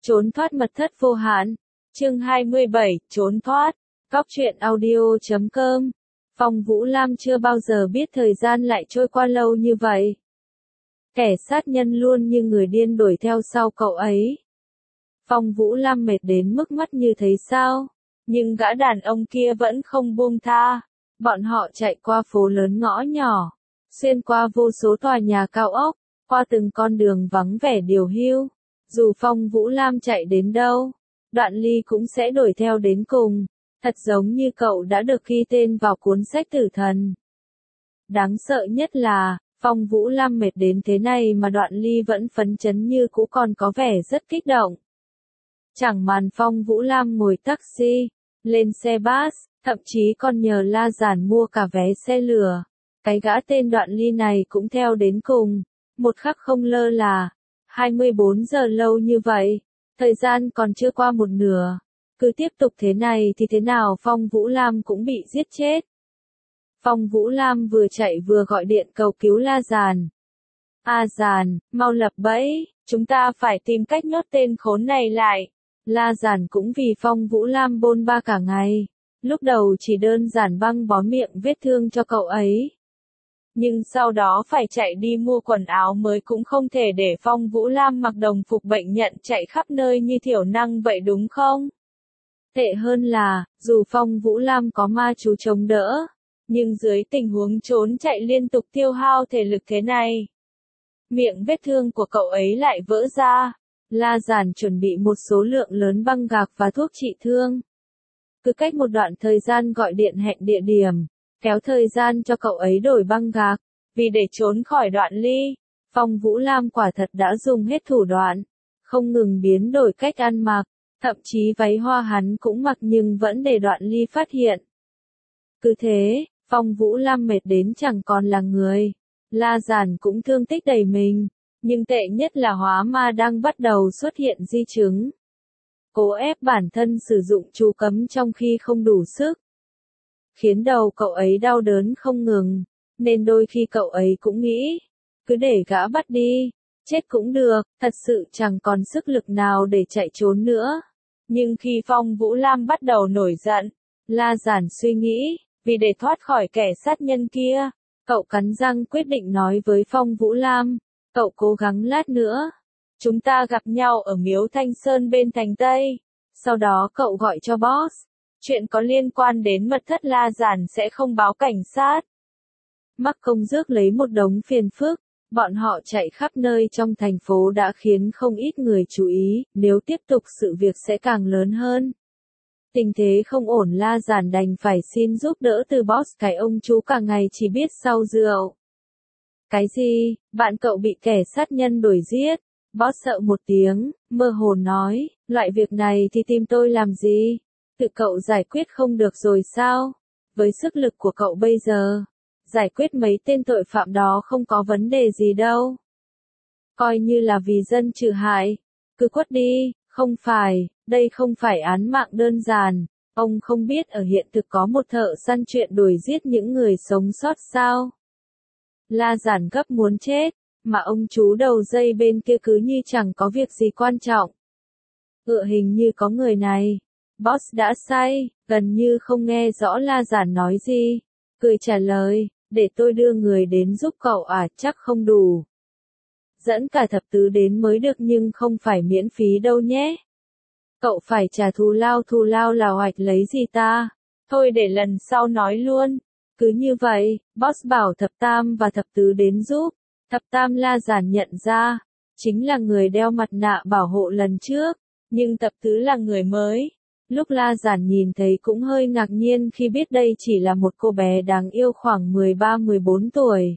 Trốn thoát mật thất vô hạn. Chương 27, trốn thoát. Góc truyện audio.com. Phong Vũ Lam chưa bao giờ biết thời gian lại trôi qua lâu như vậy. Kẻ sát nhân luôn như người điên đuổi theo sau cậu ấy. Phong Vũ Lam mệt đến mức mắt như thấy sao, nhưng gã đàn ông kia vẫn không buông tha. Bọn họ chạy qua phố lớn ngõ nhỏ, xuyên qua vô số tòa nhà cao ốc, qua từng con đường vắng vẻ điều hiu. Dù Phong Vũ Lam chạy đến đâu, Đoạn Ly cũng sẽ đuổi theo đến cùng, thật giống như cậu đã được ghi tên vào cuốn sách tử thần. Đáng sợ nhất là, Phong Vũ Lam mệt đến thế này mà Đoạn Ly vẫn phấn chấn như cũ, còn có vẻ rất kích động. Chẳng màn Phong Vũ Lam ngồi taxi, lên xe bus, thậm chí còn nhờ La Giản mua cả vé xe lửa. Cái gã tên Đoạn Ly này cũng theo đến cùng, một khắc không lơ là. 24 giờ lâu như vậy, thời gian còn chưa qua một nửa. Cứ tiếp tục thế này thì thế nào Phong Vũ Lam cũng bị giết chết. Phong Vũ Lam vừa chạy vừa gọi điện cầu cứu La Giản. A Giản, mau lập bẫy, chúng ta phải tìm cách nhốt tên khốn này lại. La Giản cũng vì Phong Vũ Lam bôn ba cả ngày. Lúc đầu chỉ đơn giản băng bó miệng vết thương cho cậu ấy. Nhưng sau đó phải chạy đi mua quần áo mới, cũng không thể để Phong Vũ Lam mặc đồng phục bệnh nhận chạy khắp nơi như thiểu năng vậy đúng không? Tệ hơn là, dù Phong Vũ Lam có ma chú chống đỡ, nhưng dưới tình huống trốn chạy liên tục tiêu hao thể lực thế này, miệng vết thương của cậu ấy lại vỡ ra. La Giản chuẩn bị một số lượng lớn băng gạc và thuốc trị thương. Cứ cách một đoạn thời gian gọi điện hẹn địa điểm, kéo thời gian cho cậu ấy đổi băng gạc. Vì để trốn khỏi Đoạn Ly, Phong Vũ Lam quả thật đã dùng hết thủ đoạn, không ngừng biến đổi cách ăn mặc, thậm chí váy hoa hắn cũng mặc nhưng vẫn để Đoạn Ly phát hiện. Cứ thế, Phong Vũ Lam mệt đến chẳng còn là người. La Giản cũng thương tích đầy mình, nhưng tệ nhất là hóa ma đang bắt đầu xuất hiện di chứng. Cố ép bản thân sử dụng chú cấm trong khi không đủ sức, khiến đầu cậu ấy đau đớn không ngừng, nên đôi khi cậu ấy cũng nghĩ, cứ để gã bắt đi, chết cũng được, thật sự chẳng còn sức lực nào để chạy trốn nữa. Nhưng khi Phong Vũ Lam bắt đầu nổi giận, La Giản suy nghĩ, vì để thoát khỏi kẻ sát nhân kia, cậu cắn răng quyết định nói với Phong Vũ Lam, cậu cố gắng lát nữa, chúng ta gặp nhau ở miếu Thanh Sơn bên thành Tây. Sau đó cậu gọi cho boss. Chuyện có liên quan đến mật thất La Giản sẽ không báo cảnh sát. Mắc công rước lấy một đống phiền phức, bọn họ chạy khắp nơi trong thành phố đã khiến không ít người chú ý, nếu tiếp tục sự việc sẽ càng lớn hơn. Tình thế không ổn, La Giản đành phải xin giúp đỡ từ boss. Cái ông chú cả ngày chỉ biết sau rượu. Cái gì, bạn cậu bị kẻ sát nhân đuổi giết? Boss sợ một tiếng, mơ hồ nói, loại việc này thì tìm tôi làm gì? Tự cậu giải quyết không được rồi sao? Với sức lực của cậu bây giờ, giải quyết mấy tên tội phạm đó không có vấn đề gì đâu. Coi như là vì dân trừ hại. Cứ quất đi, không phải, đây không phải án mạng đơn giản. Ông không biết ở hiện thực có một thợ săn chuyện đuổi giết những người sống sót sao? La Giản gấp muốn chết, mà ông chú đầu dây bên kia cứ như chẳng có việc gì quan trọng. Hình như có người này. Boss đã say, gần như không nghe rõ La Giản nói gì. Cười trả lời, để tôi đưa người đến giúp cậu à, chắc không đủ. Dẫn cả thập tứ đến mới được nhưng không phải miễn phí đâu nhé. Cậu phải trả thù lao là hoạch lấy gì ta? Thôi để lần sau nói luôn. Cứ như vậy, boss bảo thập tam và thập tứ đến giúp. Thập tam La Giản nhận ra, chính là người đeo mặt nạ bảo hộ lần trước, nhưng thập tứ là người mới. Lúc La Giản nhìn thấy cũng hơi ngạc nhiên khi biết đây chỉ là một cô bé đáng yêu khoảng 13-14 tuổi.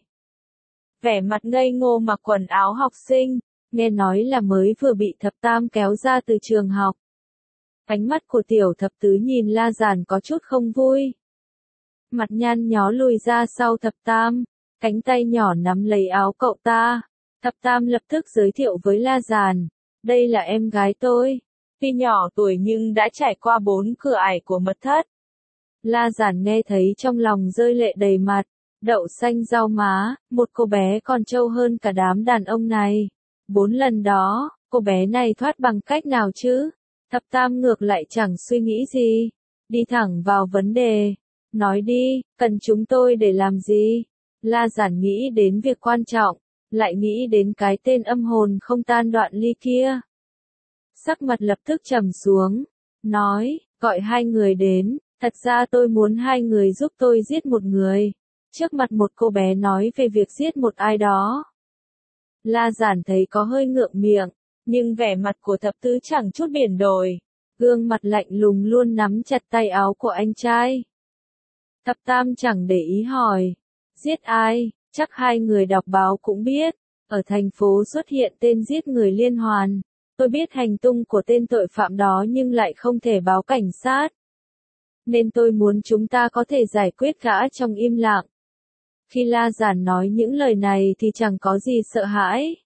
Vẻ mặt ngây ngô mặc quần áo học sinh, nghe nói là mới vừa bị thập tam kéo ra từ trường học. Ánh mắt của tiểu thập tứ nhìn La Giản có chút không vui. Mặt nhăn nhó lùi ra sau thập tam, cánh tay nhỏ nắm lấy áo cậu ta. Thập tam lập tức giới thiệu với La Giản, đây là em gái tôi. Tuy nhỏ tuổi nhưng đã trải qua 4 cửa ải của mật thất. La Giản nghe thấy trong lòng rơi lệ đầy mặt, đậu xanh rau má, một cô bé còn trâu hơn cả đám đàn ông này. 4 lần đó, cô bé này thoát bằng cách nào chứ? Thập Tam ngược lại chẳng suy nghĩ gì, đi thẳng vào vấn đề. Nói đi, cần chúng tôi để làm gì? La Giản nghĩ đến việc quan trọng, lại nghĩ đến cái tên âm hồn không tan Đoạn Ly kia. Sắc mặt lập tức trầm xuống, nói, gọi hai người đến, thật ra tôi muốn hai người giúp tôi giết một người. Trước mặt một cô bé nói về việc giết một ai đó. La Giản thấy có hơi ngượng miệng, nhưng vẻ mặt của Thập Tứ chẳng chút biển đổi. Gương mặt lạnh lùng luôn nắm chặt tay áo của anh trai. Thập Tam chẳng để ý hỏi, giết ai, chắc hai người đọc báo cũng biết, ở thành phố xuất hiện tên giết người liên hoàn. Tôi biết hành tung của tên tội phạm đó nhưng lại không thể báo cảnh sát. Nên tôi muốn chúng ta có thể giải quyết gã trong im lặng. Khi La Giản nói những lời này thì chẳng có gì sợ hãi.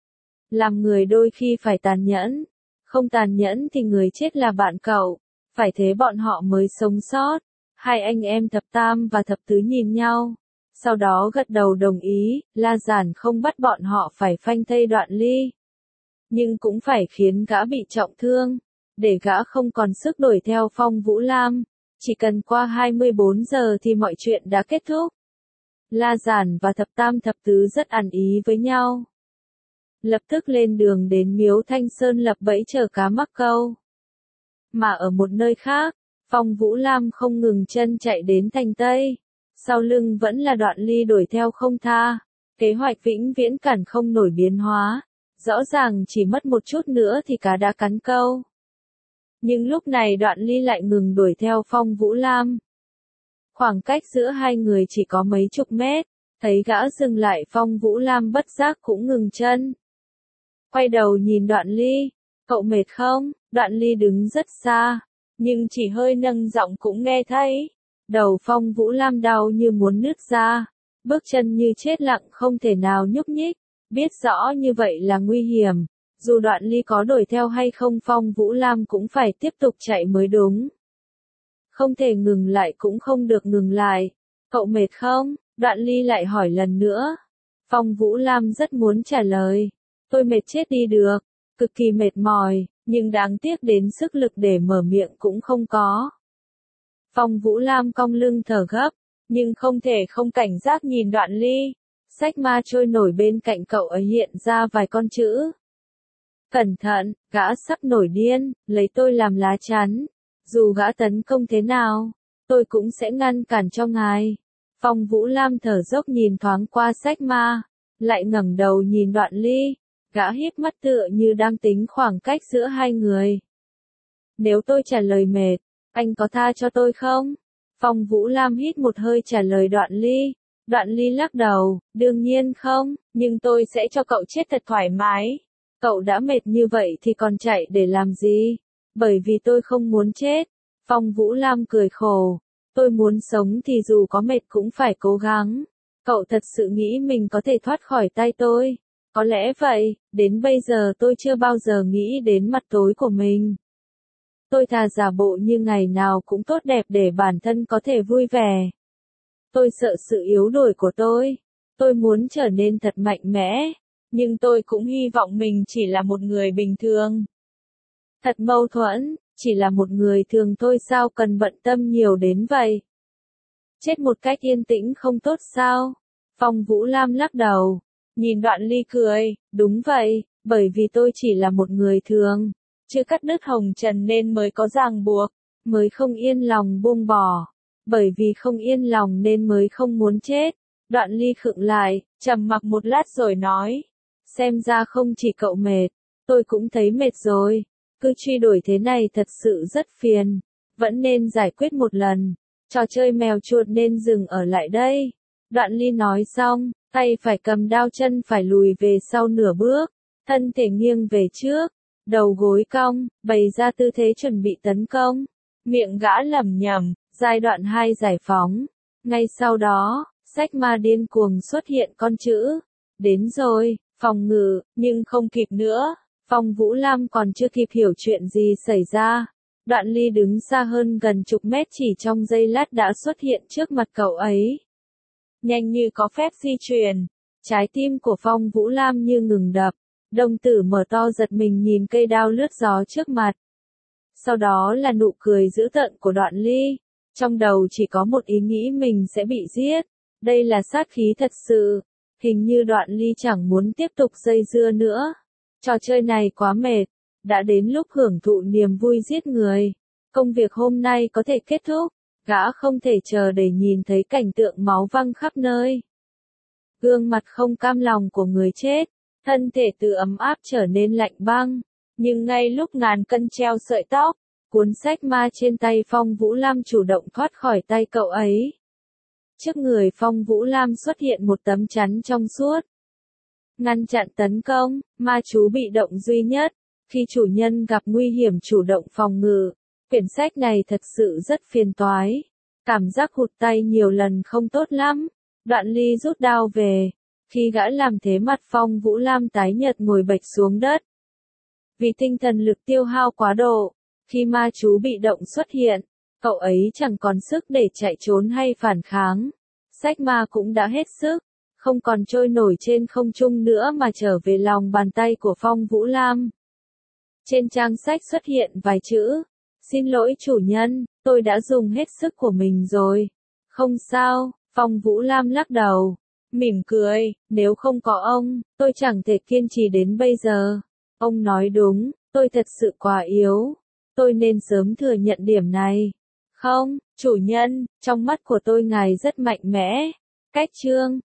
Làm người đôi khi phải tàn nhẫn. Không tàn nhẫn thì người chết là bạn cậu. Phải thế bọn họ mới sống sót. Hai anh em Thập Tam và Thập Tứ nhìn nhau. Sau đó gật đầu đồng ý, La Giản không bắt bọn họ phải phanh thây Đoạn Ly. Nhưng cũng phải khiến gã bị trọng thương. Để gã không còn sức đuổi theo Phong Vũ Lam. Chỉ cần qua 24 giờ thì mọi chuyện đã kết thúc. La Giản và Thập Tam Thập Tứ rất ăn ý với nhau. Lập tức lên đường đến Miếu Thanh Sơn lập bẫy chờ cá mắc câu. Mà ở một nơi khác, Phong Vũ Lam không ngừng chân chạy đến thành Tây. Sau lưng vẫn là Đoạn Ly đuổi theo không tha. Kế hoạch vĩnh viễn cản không nổi biến hóa. Rõ ràng chỉ mất một chút nữa thì cá đã cắn câu. Nhưng lúc này Đoạn Ly lại ngừng đuổi theo Phong Vũ Lam. Khoảng cách giữa hai người chỉ có mấy chục mét. Thấy gã dừng lại, Phong Vũ Lam bất giác cũng ngừng chân. Quay đầu nhìn Đoạn Ly, cậu mệt không? Đoạn Ly đứng rất xa, nhưng chỉ hơi nâng giọng cũng nghe thấy. Đầu Phong Vũ Lam đau như muốn nứt ra, bước chân như chết lặng không thể nào nhúc nhích. Biết rõ như vậy là nguy hiểm, dù Đoạn Ly có đuổi theo hay không Phong Vũ Lam cũng phải tiếp tục chạy mới đúng. Không thể ngừng lại cũng không được ngừng lại. Cậu mệt không? Đoạn Ly lại hỏi lần nữa. Phong Vũ Lam rất muốn trả lời. Tôi mệt chết đi được, cực kỳ mệt mỏi, nhưng đáng tiếc đến sức lực để mở miệng cũng không có. Phong Vũ Lam cong lưng thở gấp, nhưng không thể không cảnh giác nhìn Đoạn Ly. Sách ma trôi nổi bên cạnh cậu ấy hiện ra vài con chữ. Cẩn thận, gã sắp nổi điên, lấy tôi làm lá chắn. Dù gã tấn công thế nào, tôi cũng sẽ ngăn cản cho ngài. Phong Vũ Lam thở dốc nhìn thoáng qua sách ma, lại ngẩng đầu nhìn Đoạn Ly. Gã híp mắt tựa như đang tính khoảng cách giữa hai người. Nếu tôi trả lời mệt, anh có tha cho tôi không? Phong Vũ Lam hít một hơi trả lời Đoạn Ly. Đoạn Ly lắc đầu, đương nhiên không, nhưng tôi sẽ cho cậu chết thật thoải mái. Cậu đã mệt như vậy thì còn chạy để làm gì? Bởi vì tôi không muốn chết. Phong Vũ Lam cười khổ. Tôi muốn sống thì dù có mệt cũng phải cố gắng. Cậu thật sự nghĩ mình có thể thoát khỏi tay tôi? Có lẽ vậy, đến bây giờ tôi chưa bao giờ nghĩ đến mặt tối của mình. Tôi thà giả bộ như ngày nào cũng tốt đẹp để bản thân có thể vui vẻ. Tôi sợ sự yếu đuối của tôi. Tôi muốn trở nên thật mạnh mẽ. Nhưng tôi cũng hy vọng mình chỉ là một người bình thường. Thật mâu thuẫn, chỉ là một người thường thôi sao cần bận tâm nhiều đến vậy? Chết một cách yên tĩnh không tốt sao? Phong Vũ Lam lắc đầu, nhìn Đoạn Ly cười, đúng vậy, bởi vì tôi chỉ là một người thường, chưa cắt đứt hồng trần nên mới có ràng buộc, mới không yên lòng buông bỏ, bởi vì không yên lòng nên mới không muốn chết. Đoạn Ly khựng lại, trầm mặc một lát rồi nói, xem ra không chỉ cậu mệt, tôi cũng thấy mệt rồi. Cứ truy đuổi thế này thật sự rất phiền, vẫn nên giải quyết một lần, trò chơi mèo chuột nên dừng ở lại đây. Đoạn Ly nói xong, tay phải cầm đao chân phải lùi về sau nửa bước, thân thể nghiêng về trước, đầu gối cong, bày ra tư thế chuẩn bị tấn công. Miệng gã lẩm nhẩm, giai đoạn 2 giải phóng. Ngay sau đó, sách ma điên cuồng xuất hiện con chữ. Đến rồi, phòng ngự, nhưng không kịp nữa. Phong Vũ Lam còn chưa kịp hiểu chuyện gì xảy ra. Đoạn Ly đứng xa hơn gần chục mét chỉ trong giây lát đã xuất hiện trước mặt cậu ấy. Nhanh như có phép di chuyển. Trái tim của Phong Vũ Lam như ngừng đập. Đồng tử mở to giật mình nhìn cây đao lướt gió trước mặt. Sau đó là nụ cười dữ tợn của Đoạn Ly. Trong đầu chỉ có một ý nghĩ mình sẽ bị giết. Đây là sát khí thật sự. Hình như Đoạn Ly chẳng muốn tiếp tục dây dưa nữa. Trò chơi này quá mệt. Đã đến lúc hưởng thụ niềm vui giết người. Công việc hôm nay có thể kết thúc. Gã không thể chờ để nhìn thấy cảnh tượng máu văng khắp nơi. Gương mặt không cam lòng của người chết. Thân thể từ ấm áp trở nên lạnh băng. Nhưng ngay lúc ngàn cân treo sợi tóc, cuốn sách ma trên tay Phong Vũ Lam chủ động thoát khỏi tay cậu ấy. Trước người Phong Vũ Lam xuất hiện một tấm chắn trong suốt. Ngăn chặn tấn công, ma chú bị động duy nhất. Khi chủ nhân gặp nguy hiểm chủ động phòng ngự. Quyển sách này thật sự rất phiền toái. Cảm giác hụt tay nhiều lần không tốt lắm. Đoạn Ly rút đao về. Khi gã làm thế mặt Phong Vũ Lam tái nhợt ngồi bệt xuống đất. Vì tinh thần lực tiêu hao quá độ, khi ma chú bị động xuất hiện, cậu ấy chẳng còn sức để chạy trốn hay phản kháng. Sách ma cũng đã hết sức, không còn trôi nổi trên không trung nữa mà trở về lòng bàn tay của Phong Vũ Lam. Trên trang sách xuất hiện vài chữ, xin lỗi chủ nhân, tôi đã dùng hết sức của mình rồi. Không sao, Phong Vũ Lam lắc đầu, mỉm cười, nếu không có ông, tôi chẳng thể kiên trì đến bây giờ. Ông nói đúng, tôi thật sự quá yếu. Tôi nên sớm thừa nhận điểm này. Không, chủ nhân, trong mắt của tôi ngài rất mạnh mẽ. Cách chương